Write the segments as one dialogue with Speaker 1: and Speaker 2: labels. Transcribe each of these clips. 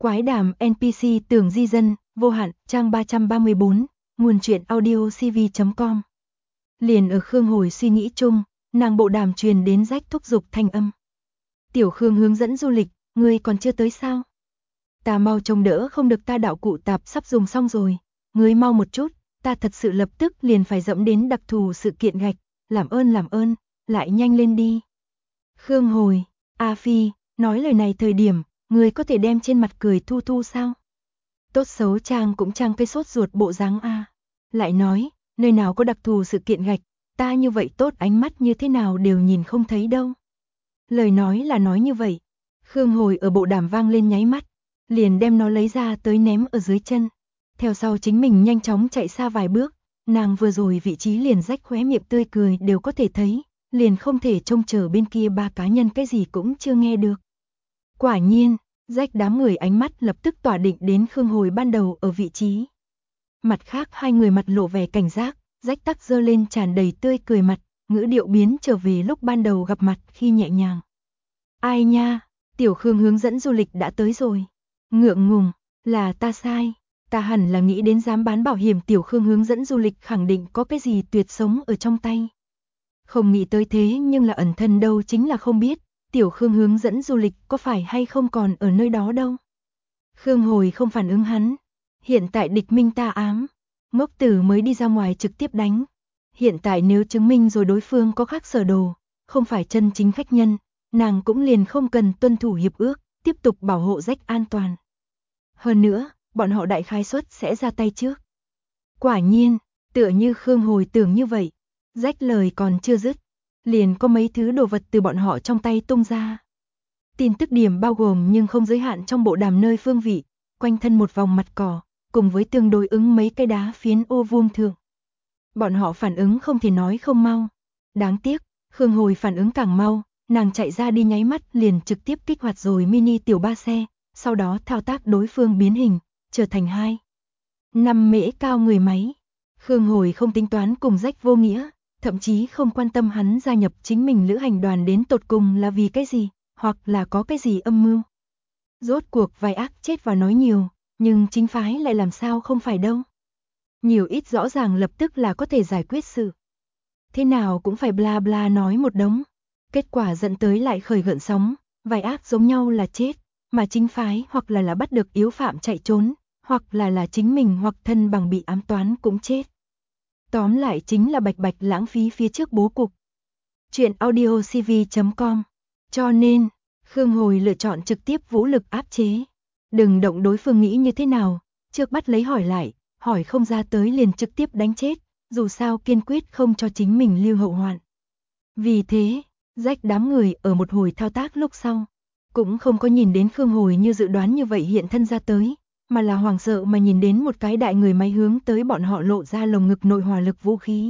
Speaker 1: Quái đàm NPC tưởng di dân, vô hạn, trang 334, nguồn truyện audio cv.com. Liền ở Khương Hồi suy nghĩ chung, nàng bộ đàm truyền đến Rách thúc giục thanh âm. Tiểu Khương hướng dẫn du lịch, ngươi còn chưa tới sao? Ta mau trông đỡ không được, ta đạo cụ tạp sắp dùng xong rồi, ngươi mau một chút, ta thật sự lập tức liền phải dẫm đến đặc thù sự kiện gạch, làm ơn, lại nhanh lên đi. Khương Hồi, A Phi, nói lời này thời điểm, ngươi có thể đem trên mặt cười thu thu sao? Tốt xấu trang cũng trang cây sốt ruột bộ dáng a. Lại nói, nơi nào có đặc thù sự kiện gạch, ta như vậy tốt ánh mắt như thế nào đều nhìn không thấy đâu. Lời nói là nói như vậy, Khương Hồi ở bộ đàm vang lên nháy mắt, liền đem nó lấy ra tới ném ở dưới chân. Theo sau chính mình nhanh chóng chạy xa vài bước, nàng vừa rồi vị trí liền Rách khóe miệng tươi cười đều có thể thấy, liền không thể trông chờ bên kia ba cá nhân cái gì cũng chưa nghe được. Quả nhiên, Rách đám người ánh mắt lập tức tỏa định đến Khương Hồi ban đầu ở vị trí. Mặt khác hai người mặt lộ vẻ cảnh giác, Rách tắc giơ lên tràn đầy tươi cười mặt, ngữ điệu biến trở về lúc ban đầu gặp mặt khi nhẹ nhàng. Ai nha, tiểu Khương hướng dẫn du lịch đã tới rồi. Ngượng ngùng, là ta sai, ta hẳn là nghĩ đến dám bán bảo hiểm tiểu Khương hướng dẫn du lịch khẳng định có cái gì tuyệt sống ở trong tay. Không nghĩ tới thế nhưng là ẩn thân đâu chính là không biết, tiểu Khương hướng dẫn du lịch có phải hay không còn ở nơi đó đâu. Khương Hồi không phản ứng hắn, hiện tại địch minh ta ám, ngốc tử mới đi ra ngoài trực tiếp đánh. Hiện tại nếu chứng minh rồi đối phương có khác sở đồ, không phải chân chính khách nhân, nàng cũng liền không cần tuân thủ hiệp ước, tiếp tục bảo hộ Rách an toàn. Hơn nữa, bọn họ đại khái suất sẽ ra tay trước. Quả nhiên, tựa như Khương Hồi tưởng như vậy, Rách lời còn chưa dứt, liền có mấy thứ đồ vật từ bọn họ trong tay tung ra. Tin tức điểm bao gồm nhưng không giới hạn trong bộ đàm nơi phương vị, quanh thân một vòng mặt cỏ, cùng với tương đối ứng mấy cây đá phiến ô vuông thượng. Bọn họ phản ứng không thể nói không mau. Đáng tiếc, Khương Hồi phản ứng càng mau, nàng chạy ra đi nháy mắt liền trực tiếp kích hoạt rồi mini tiểu ba xe, sau đó thao tác đối phương biến hình, trở thành 5 mễ cao người máy. Khương Hồi không tính toán cùng Rách vô nghĩa, thậm chí không quan tâm hắn gia nhập chính mình lữ hành đoàn đến tột cùng là vì cái gì, hoặc là có cái gì âm mưu. Rốt cuộc vài ác chết và nói nhiều, nhưng chính phái lại làm sao không phải đâu. Nhiều ít rõ ràng lập tức là có thể giải quyết sự. Thế nào cũng phải bla bla nói một đống. Kết quả dẫn tới lại khởi gợn sóng, vài ác giống nhau là chết, mà chính phái hoặc là bắt được yếu phạm chạy trốn, hoặc là chính mình hoặc thân bằng bị ám toán cũng chết. Tóm lại chính là bạch bạch lãng phí phía trước bố cục. Chuyện audio cv.com. Cho nên, Khương Hồi lựa chọn trực tiếp vũ lực áp chế. Đừng động đối phương nghĩ như thế nào, trước bắt lấy hỏi lại, hỏi không ra tới liền trực tiếp đánh chết, dù sao kiên quyết không cho chính mình lưu hậu hoạn. Vì thế, Rách đám người ở một hồi thao tác lúc sau, cũng không có nhìn đến Khương Hồi như dự đoán như vậy hiện thân ra tới, mà là hoảng sợ mà nhìn đến một cái đại người máy hướng tới bọn họ lộ ra lồng ngực nội hỏa lực vũ khí.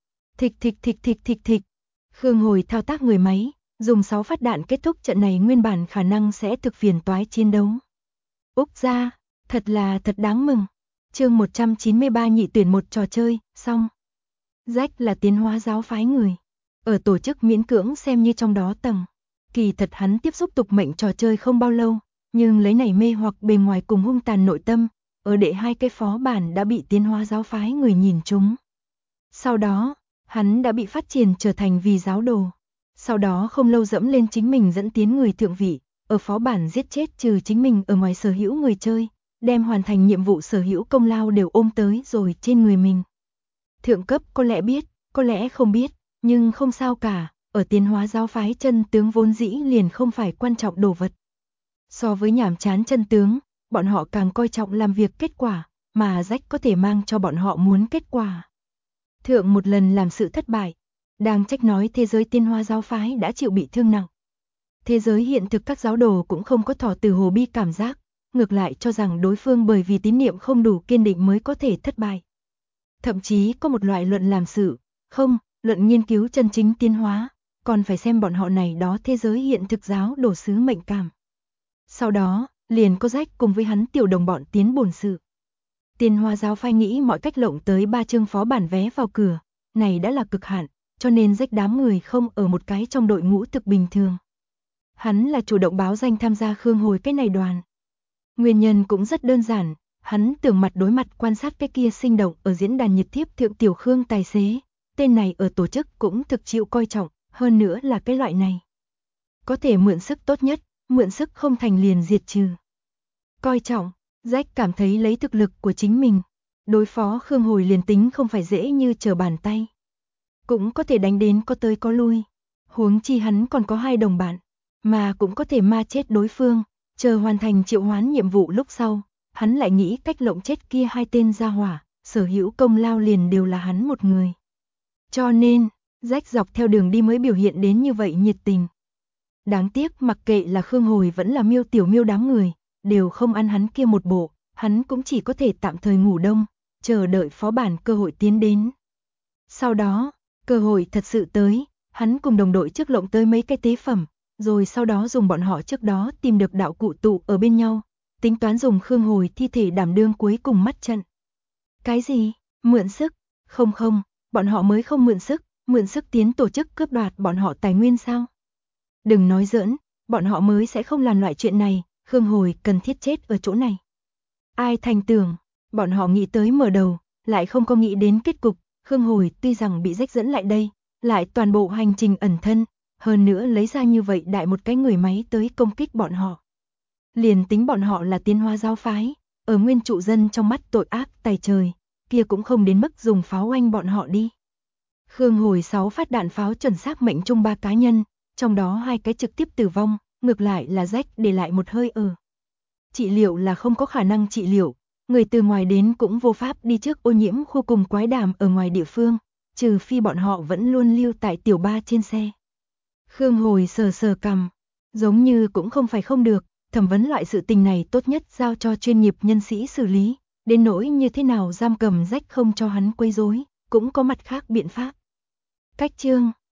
Speaker 1: Thịch. Khương Hồi thao tác người máy, dùng 6 phát đạn kết thúc trận này nguyên bản khả năng sẽ thực phiền toái chiến đấu. Úc ra, thật đáng mừng. Chương 193 nhị tuyển một trò chơi, xong. Rách là tiến hóa giáo phái người. Ở tổ chức miễn cưỡng xem như trong đó tầng. Kỳ thật hắn tiếp xúc tục mệnh trò chơi không bao lâu, nhưng lấy nảy mê hoặc bề ngoài cùng hung tàn nội tâm, ở đệ 2 cái phó bản đã bị tiến hóa giáo phái người nhìn trúng. Sau đó, hắn đã bị phát triển trở thành vì giáo đồ. Sau đó không lâu dẫm lên chính mình dẫn tiến người thượng vị, ở phó bản giết chết trừ chính mình ở ngoài sở hữu người chơi, đem hoàn thành nhiệm vụ sở hữu công lao đều ôm tới rồi trên người mình. Thượng cấp có lẽ biết, có lẽ không biết, nhưng không sao cả, ở tiến hóa giáo phái chân tướng vốn dĩ liền không phải quan trọng đồ vật. So với nhảm chán chân tướng, bọn họ càng coi trọng làm việc kết quả, mà Rách có thể mang cho bọn họ muốn kết quả. Thượng một lần làm sự thất bại, đang trách nói thế giới tiến hóa giáo phái đã chịu bị thương nặng. Thế giới hiện thực các giáo đồ cũng không có thỏ từ hồ bi cảm giác, ngược lại cho rằng đối phương bởi vì tín niệm không đủ kiên định mới có thể thất bại. Thậm chí có một loại luận làm sự, không, luận nghiên cứu chân chính tiến hóa, còn phải xem bọn họ này đó thế giới hiện thực giáo đổ sứ mệnh cảm. Sau đó, liền có Rách cùng với hắn tiểu đồng bọn tiến bổn sự. Tiến hóa giáo phái nghĩ mọi cách lộng tới 3 chương phó bản vé vào cửa, này đã là cực hạn, cho nên Rách đám người không ở một cái trong đội ngũ thực bình thường. Hắn là chủ động báo danh tham gia Khương Hồi cái này đoàn. Nguyên nhân cũng rất đơn giản, hắn tưởng mặt đối mặt quan sát cái kia sinh động ở diễn đàn nhiệt thiếp Thượng Tiểu Khương tài xế, tên này ở tổ chức cũng thực chịu coi trọng, hơn nữa là cái loại này. Có thể mượn sức tốt nhất, mượn sức không thành liền diệt trừ. Coi trọng, Jack cảm thấy lấy thực lực của chính mình, đối phó Khương Hồi liền tính không phải dễ như trở bàn tay. Cũng có thể đánh đến có tới có lui, huống chi hắn còn có 2 đồng bạn, mà cũng có thể ma chết đối phương, chờ hoàn thành triệu hoán nhiệm vụ lúc sau, hắn lại nghĩ cách lộng chết kia 2 tên gia hỏa, sở hữu công lao liền đều là hắn một người. Cho nên, Jack dọc theo đường đi mới biểu hiện đến như vậy nhiệt tình. Đáng tiếc mặc kệ là Khương Hồi vẫn là Miêu Tiểu Miêu đám người, đều không ăn hắn kia một bộ, hắn cũng chỉ có thể tạm thời ngủ đông, chờ đợi phó bản cơ hội tiến đến. Sau đó, cơ hội thật sự tới, hắn cùng đồng đội trước lộng tới mấy cái tế phẩm, rồi sau đó dùng bọn họ trước đó tìm được đạo cụ tụ ở bên nhau, tính toán dùng Khương Hồi thi thể đảm đương cuối cùng mắt trận. Cái gì? Mượn sức? Không không, bọn họ mới không mượn sức tiến tổ chức cướp đoạt bọn họ tài nguyên sao? Đừng nói giỡn, bọn họ mới sẽ không làm loại chuyện này, Khương Hồi cần thiết chết ở chỗ này. Ai thành tưởng, bọn họ nghĩ tới mở đầu, lại không có nghĩ đến kết cục, Khương Hồi tuy rằng bị Jack dẫn lại đây, lại toàn bộ hành trình ẩn thân, hơn nữa lấy ra như vậy đại một cái người máy tới công kích bọn họ. Liền tính bọn họ là tiến hóa giáo phái, ở nguyên trụ dân trong mắt tội ác tày trời, kia cũng không đến mức dùng pháo oanh bọn họ đi. Khương Hồi 6 phát đạn pháo chuẩn xác mệnh trung 3 cá nhân, trong đó 2 cái trực tiếp tử vong, ngược lại là Jack để lại một hơi ở. Trị liệu là không có khả năng trị liệu, người từ ngoài đến cũng vô pháp đi trước ô nhiễm khu cùng quái đàm ở ngoài địa phương, trừ phi bọn họ vẫn luôn lưu tại tiểu ba trên xe. Khương Hồi sờ sờ cằm, giống như cũng không phải không được, thẩm vấn loại sự tình này tốt nhất giao cho chuyên nghiệp nhân sĩ xử lý, đến nỗi như thế nào giam cầm Jack không cho hắn quấy rối, cũng có mặt khác biện pháp. Cách chương